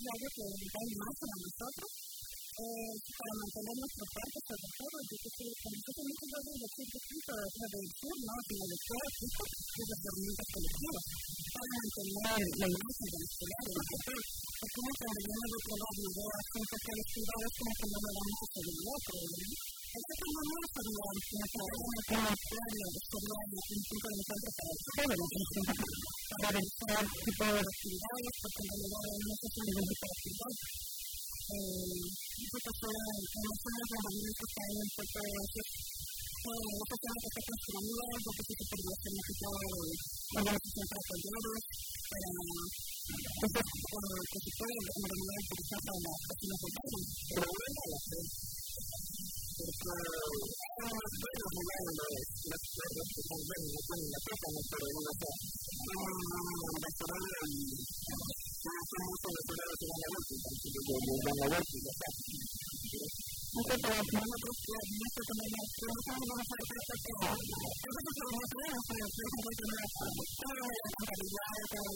algo que vale más para nosotros, para mantener nuestro parque, sobre todo, yo creo que nosotros muchas veces decimos que la del sur, ¿no? Como de todo tipo de herramientas colectivas, para mantener la imagen de la ciudad, es como cuando venimos de probar ideas, siempre que las ciudades como que no le damos ese seguridad, pero eso como no es seguridad, sino que hay una playa de seguridad y un punto de encuentro para los jóvenes, para realizar tipo de actividades, porque en realidad no se hace ningún tipo de actividad. Esa persona, como son los movimientos que están en el puerto de Oasis, esa persona que está construida, porque sí que podría ser un tipo de organización para talleres, para que se puede en realidad utilizar para las personas locales. Pero bueno, porque los buenos lugares, las tierras que son buenas, no tienen la cosa, no pero no sé, un restaurante y son muchos restaurantes que van a ver, van a ver, entonces, para nosotros, nuestra comunidad, no sabemos hacer esto, pero nosotros no tenemos que hacer la calidad,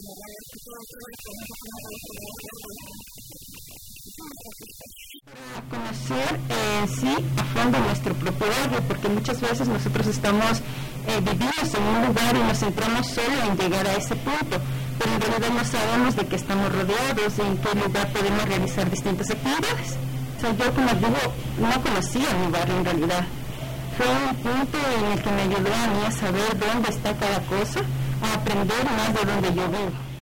conocer sí a fondo nuestro propio barrio, porque muchas veces nosotros vivimos en un lugar y nos centramos solo en llegar a ese punto, pero en realidad no sabemos de qué estamos rodeados y en qué lugar podemos realizar distintas actividades. O sea, yo como digo, no conocía mi barrio en realidad. Fue un punto en el que me ayudó a mí a saber dónde está cada cosa, a aprender más de dónde yo vivo.